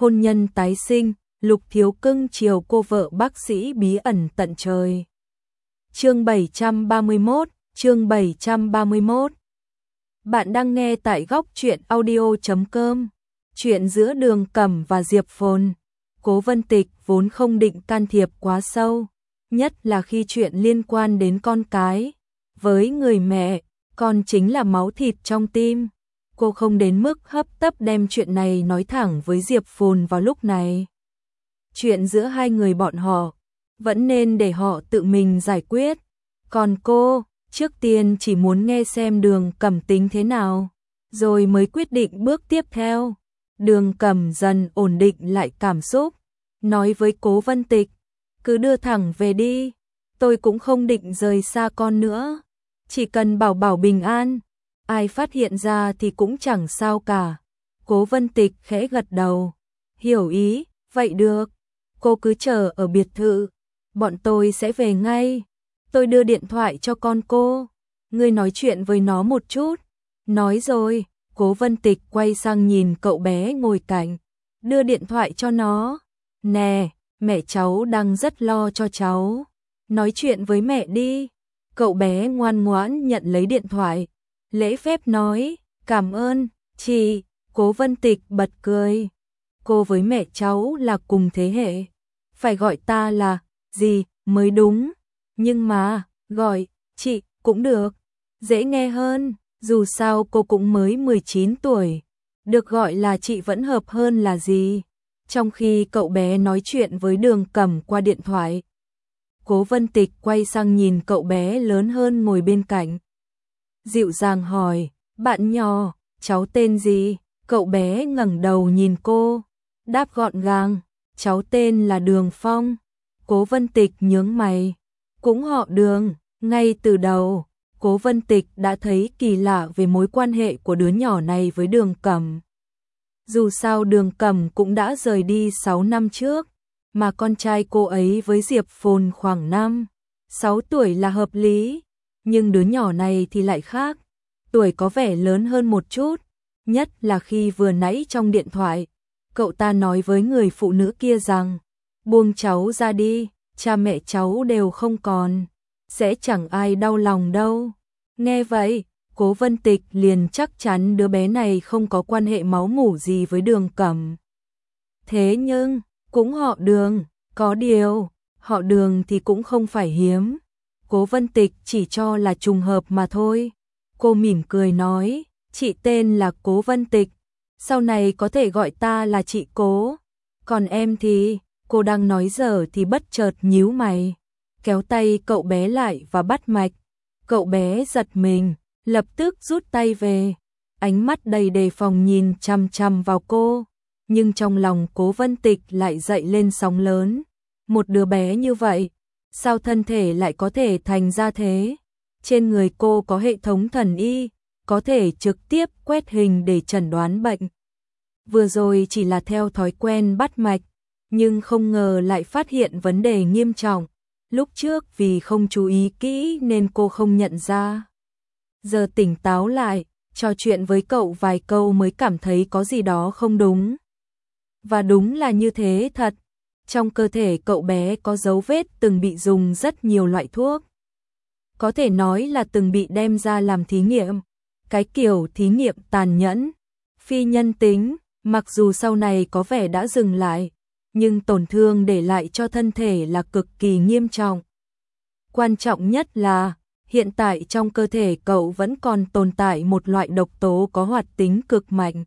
hôn nhân tái sinh, Lục Thiếu cưng chiều cô vợ bác sĩ bí ẩn tận trời. Chương 731. Bạn đang nghe tại góc truyện audio.com. Chuyện giữa Đường Cẩm và Diệp Phồn. Cố Vân Tịch vốn không định can thiệp quá sâu, nhất là khi chuyện liên quan đến con cái. Với người mẹ, con chính là máu thịt trong tim. Cô không đến mức hấp tấp đem chuyện này nói thẳng với Diệp Phồn vào lúc này. Chuyện giữa hai người bọn họ vẫn nên để họ tự mình giải quyết. Còn cô, trước tiên chỉ muốn nghe xem Đường Cẩm tính thế nào, rồi mới quyết định bước tiếp theo. Đường Cẩm dần ổn định lại cảm xúc, nói với Cố Vân Tịch, cứ đưa thẳng về đi, tôi cũng không định rời xa con nữa, chỉ cần bảo bảo bình an, ai phát hiện ra thì cũng chẳng sao cả. Cố Vân Tịch khẽ gật đầu, hiểu ý, vậy được, cô cứ chờ ở biệt thự, bọn tôi sẽ về ngay. Tôi đưa điện thoại cho con cô, ngươi nói chuyện với nó một chút. Nói rồi, Cố Vân Tịch quay sang nhìn cậu bé ngồi cạnh, đưa điện thoại cho nó. Nè, mẹ cháu đang rất lo cho cháu, nói chuyện với mẹ đi. Cậu bé ngoan ngoãn nhận lấy điện thoại, lễ phép nói, cảm ơn, chị. Cố Vân Tịch bật cười, cô với mẹ cháu là cùng thế hệ, phải gọi ta là gì mới đúng, nhưng mà gọi chị cũng được, dễ nghe hơn, dù sao cô cũng mới 19 tuổi, được gọi là chị vẫn hợp hơn là gì. Trong khi cậu bé nói chuyện với Đường Cẩm qua điện thoại, Cố Vân Tịch quay sang nhìn cậu bé lớn hơn ngồi bên cạnh, dịu dàng hỏi, bạn nhỏ, cháu tên gì? Cậu bé ngẩng đầu nhìn cô, đáp gọn gàng, cháu tên là Đường Phong. Cố Vân Tịch nhướng mày, cũng họ Đường. Ngay từ đầu, Cố Vân Tịch đã thấy kỳ lạ về mối quan hệ của đứa nhỏ này với Đường Cẩm. Dù sao Đường Cẩm cũng đã rời đi 6 năm trước, mà con trai cô ấy với Diệp Phồn khoảng 5-6 tuổi là hợp lý, nhưng đứa nhỏ này thì lại khác, tuổi có vẻ lớn hơn một chút, nhất là khi vừa nãy trong điện thoại, cậu ta nói với người phụ nữ kia rằng, buông cháu ra đi, cha mẹ cháu đều không còn, sẽ chẳng ai đau lòng đâu. Nghe vậy, Cố Vân Tịch liền chắc chắn đứa bé này không có quan hệ máu mủ gì với Đường Cẩm. Thế nhưng, cũng họ Đường, có điều, họ Đường thì cũng không phải hiếm. Cố Vân Tịch chỉ cho là trùng hợp mà thôi. Cô mỉm cười nói, chị tên là Cố Vân Tịch, sau này có thể gọi ta là chị Cố. Còn em thì, cô đang nói dở thì bất chợt nhíu mày, kéo tay cậu bé lại và bắt mạch. Cậu bé giật mình, lập tức rút tay về, ánh mắt đầy đề phòng nhìn chằm chằm vào cô, nhưng trong lòng Cố Vân Tịch lại dậy lên sóng lớn. Một đứa bé như vậy, sao thân thể lại có thể thành ra thế? Trên người cô có hệ thống thần y, có thể trực tiếp quét hình để chẩn đoán bệnh. Vừa rồi chỉ là theo thói quen bắt mạch, nhưng không ngờ lại phát hiện vấn đề nghiêm trọng. Lúc trước vì không chú ý kỹ nên cô không nhận ra. Giờ tỉnh táo lại, trò chuyện với cậu vài câu mới cảm thấy có gì đó không đúng. Và đúng là như thế thật. Trong cơ thể cậu bé có dấu vết từng bị dùng rất nhiều loại thuốc. Có thể nói là từng bị đem ra làm thí nghiệm. Cái kiểu thí nghiệm tàn nhẫn, phi nhân tính, mặc dù sau này có vẻ đã dừng lại, nhưng tổn thương để lại cho thân thể là cực kỳ nghiêm trọng. Quan trọng nhất là, hiện tại trong cơ thể cậu vẫn còn tồn tại một loại độc tố có hoạt tính cực mạnh.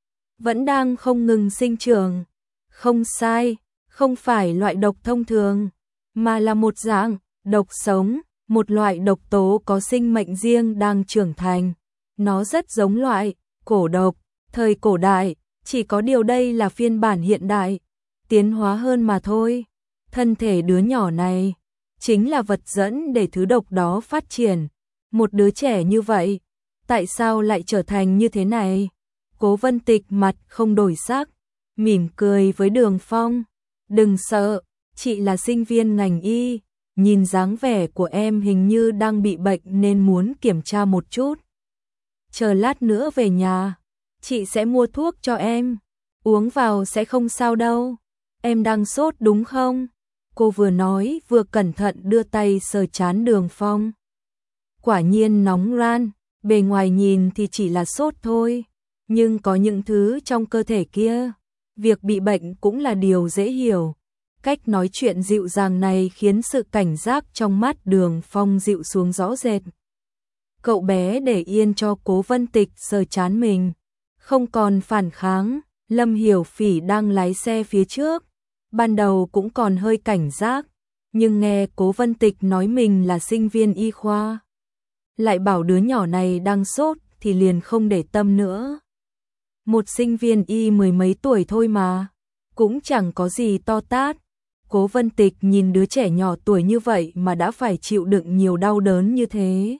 Vẫn đang không ngừng sinh trưởng. Không sai, không phải loại độc thông thường, mà là một dạng độc sống, một loại độc tố có sinh mệnh riêng đang trưởng thành. Nó rất giống loại cổ độc, thời cổ đại, chỉ có điều đây là phiên bản hiện đại, tiến hóa hơn mà thôi. Thân thể đứa nhỏ này chính là vật dẫn để thứ độc đó phát triển. Một đứa trẻ như vậy, tại sao lại trở thành như thế này? Cố Vân Tịch mặt không đổi sắc, mỉm cười với Đường Phong. Đừng sợ, chị là sinh viên ngành y, nhìn dáng vẻ của em hình như đang bị bệnh nên muốn kiểm tra một chút. Chờ lát nữa về nhà, chị sẽ mua thuốc cho em. Uống vào sẽ không sao đâu. Em đang sốt đúng không? Cô vừa nói vừa cẩn thận đưa tay sờ trán Đường Phong. Quả nhiên nóng ran, bề ngoài nhìn thì chỉ là sốt thôi, nhưng có những thứ trong cơ thể kia, việc bị bệnh cũng là điều dễ hiểu. Cách nói chuyện dịu dàng này khiến sự cảnh giác trong mắt Đường Phong dịu xuống rõ rệt. Cậu bé để yên cho Cố Vân Tịch sờ trán mình, không còn phản kháng. Lâm Hiểu Phỉ đang lái xe phía trước, ban đầu cũng còn hơi cảnh giác, nhưng nghe Cố Vân Tịch nói mình là sinh viên y khoa, lại bảo đứa nhỏ này đang sốt thì liền không để tâm nữa. Một sinh viên y mười mấy tuổi thôi mà, cũng chẳng có gì to tát. Cố Vân Tịch nhìn đứa trẻ nhỏ tuổi như vậy mà đã phải chịu đựng nhiều đau đớn như thế,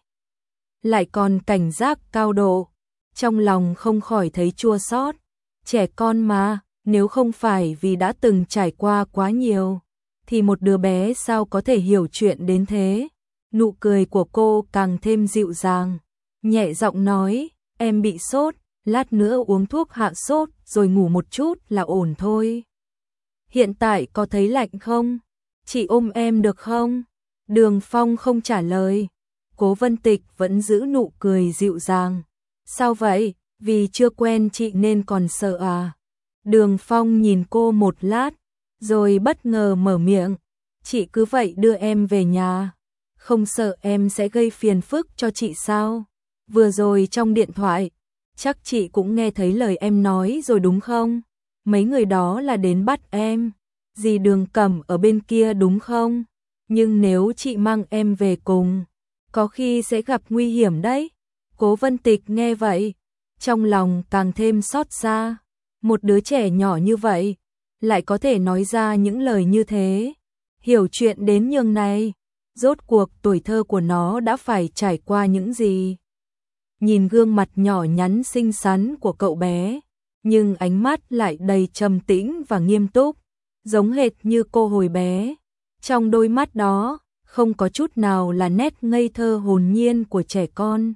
lại còn cảnh giác cao độ, trong lòng không khỏi thấy chua xót. Trẻ con mà, nếu không phải vì đã từng trải qua quá nhiều, thì một đứa bé sao có thể hiểu chuyện đến thế. Nụ cười của cô càng thêm dịu dàng, nhẹ giọng nói, em bị sốt, lát nữa uống thuốc hạ sốt rồi ngủ một chút là ổn thôi. Hiện tại có thấy lạnh không? Chị ôm em được không? Đường Phong không trả lời. Cố Vân Tịch vẫn giữ nụ cười dịu dàng. Sao vậy? Vì chưa quen chị nên còn sợ à? Đường Phong nhìn cô một lát, rồi bất ngờ mở miệng. Chị cứ vậy đưa em về nhà, không sợ em sẽ gây phiền phức cho chị sao? Vừa rồi trong điện thoại, chắc chị cũng nghe thấy lời em nói rồi đúng không? Mấy người đó là đến bắt em, dì Đường Cẩm ở bên kia đúng không? Nhưng nếu chị mang em về cùng, có khi sẽ gặp nguy hiểm đấy. Cố Vân Tịch nghe vậy, trong lòng càng thêm xót xa. Một đứa trẻ nhỏ như vậy, lại có thể nói ra những lời như thế. Hiểu chuyện đến nhường này, rốt cuộc tuổi thơ của nó đã phải trải qua những gì. Nhìn gương mặt nhỏ nhắn xinh xắn của cậu bé, nhưng ánh mắt lại đầy trầm tĩnh và nghiêm túc, giống hệt như cô hồi bé. Trong đôi mắt đó, không có chút nào là nét ngây thơ hồn nhiên của trẻ con.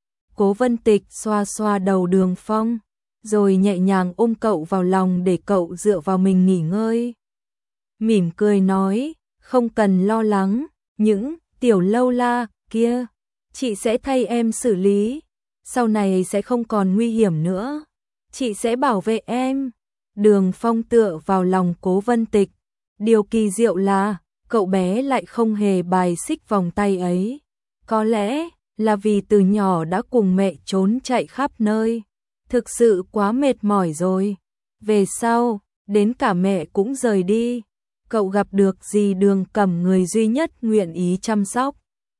Cố Vân Tịch xoa xoa đầu Đường Phong, rồi nhẹ nhàng ôm cậu vào lòng để cậu dựa vào mình nghỉ ngơi. Mỉm cười nói, không cần lo lắng, những tiểu lâu la kia, chị sẽ thay em xử lý, sau này sẽ không còn nguy hiểm nữa, chị sẽ bảo vệ em. Đường Phong tựa vào lòng Cố Vân Tịch, điều kỳ diệu là cậu bé lại không hề bài xích vòng tay ấy. Có lẽ là vì từ nhỏ đã cùng mẹ trốn chạy khắp nơi, thực sự quá mệt mỏi rồi. Về sau, đến cả mẹ cũng rời đi, cậu gặp được dì Đường Cẩm, người duy nhất nguyện ý chăm sóc,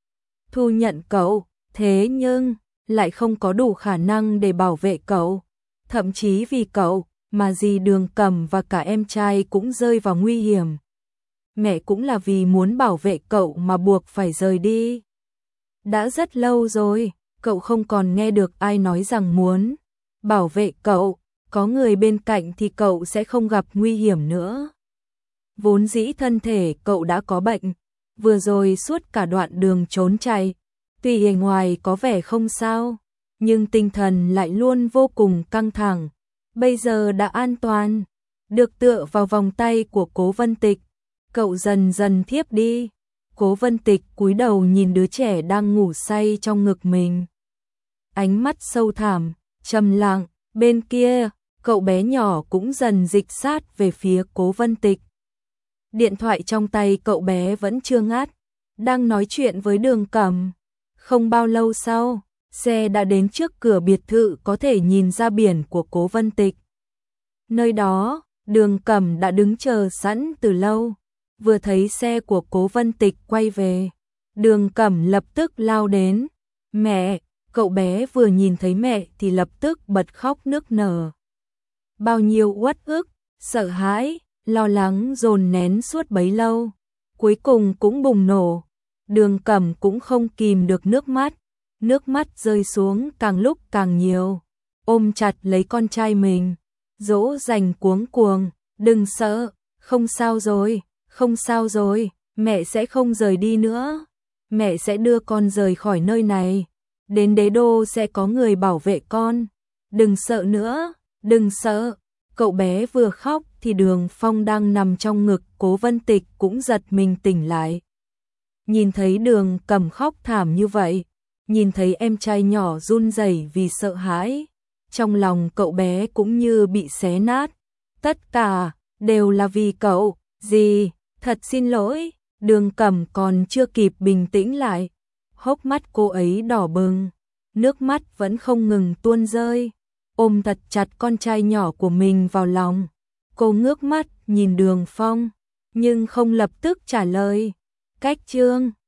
thu nhận cậu, thế nhưng lại không có đủ khả năng để bảo vệ cậu. Thậm chí vì cậu mà dì Đường Cẩm và cả em trai cũng rơi vào nguy hiểm. Mẹ cũng là vì muốn bảo vệ cậu mà buộc phải rời đi. Đã rất lâu rồi, cậu không còn nghe được ai nói rằng muốn bảo vệ cậu, có người bên cạnh thì cậu sẽ không gặp nguy hiểm nữa. Vốn dĩ thân thể cậu đã có bệnh, vừa rồi suốt cả đoạn đường trốn chạy, tuy bề ngoài có vẻ không sao, nhưng tinh thần lại luôn vô cùng căng thẳng. Bây giờ đã an toàn, được tựa vào vòng tay của Cố Vân Tịch, cậu dần dần thiếp đi. Cố Vân Tịch cúi đầu nhìn đứa trẻ đang ngủ say trong ngực mình. Ánh mắt sâu thẳm, trầm lặng, bên kia, cậu bé nhỏ cũng dần dịch sát về phía Cố Vân Tịch. Điện thoại trong tay cậu bé vẫn chưa ngắt, đang nói chuyện với Đường Cẩm. Không bao lâu sau, xe đã đến trước cửa biệt thự có thể nhìn ra biển của Cố Vân Tịch. Nơi đó, Đường Cẩm đã đứng chờ sẵn từ lâu. Vừa thấy xe của Cố Vân Tịch quay về, Đường Cẩm lập tức lao đến. Mẹ! Cậu bé vừa nhìn thấy mẹ thì lập tức bật khóc nức nở. Bao nhiêu uất ức, sợ hãi, lo lắng dồn nén suốt bấy lâu, cuối cùng cũng bùng nổ. Đường Cẩm cũng không kìm được nước mắt rơi xuống càng lúc càng nhiều, ôm chặt lấy con trai mình, dỗ dành cuống cuồng, đừng sợ, không sao rồi, không sao rồi, mẹ sẽ không rời đi nữa, mẹ sẽ đưa con rời khỏi nơi này, đến đế đô sẽ có người bảo vệ con, đừng sợ nữa, đừng sợ. Cậu bé vừa khóc thì Đường Phong đang nằm trong ngực Cố Vân Tịch cũng giật mình tỉnh lại. Nhìn thấy Đường Cẩm khóc thảm như vậy, nhìn thấy em trai nhỏ run rẩy vì sợ hãi, trong lòng cậu bé cũng như bị xé nát. Tất cả đều là vì cậu, dì, thật xin lỗi. Đường Cẩm còn chưa kịp bình tĩnh lại, hốc mắt cô ấy đỏ bừng, nước mắt vẫn không ngừng tuôn rơi, ôm thật chặt con trai nhỏ của mình vào lòng. Cô ngước mắt nhìn Đường Phong, nhưng không lập tức trả lời. Cách chương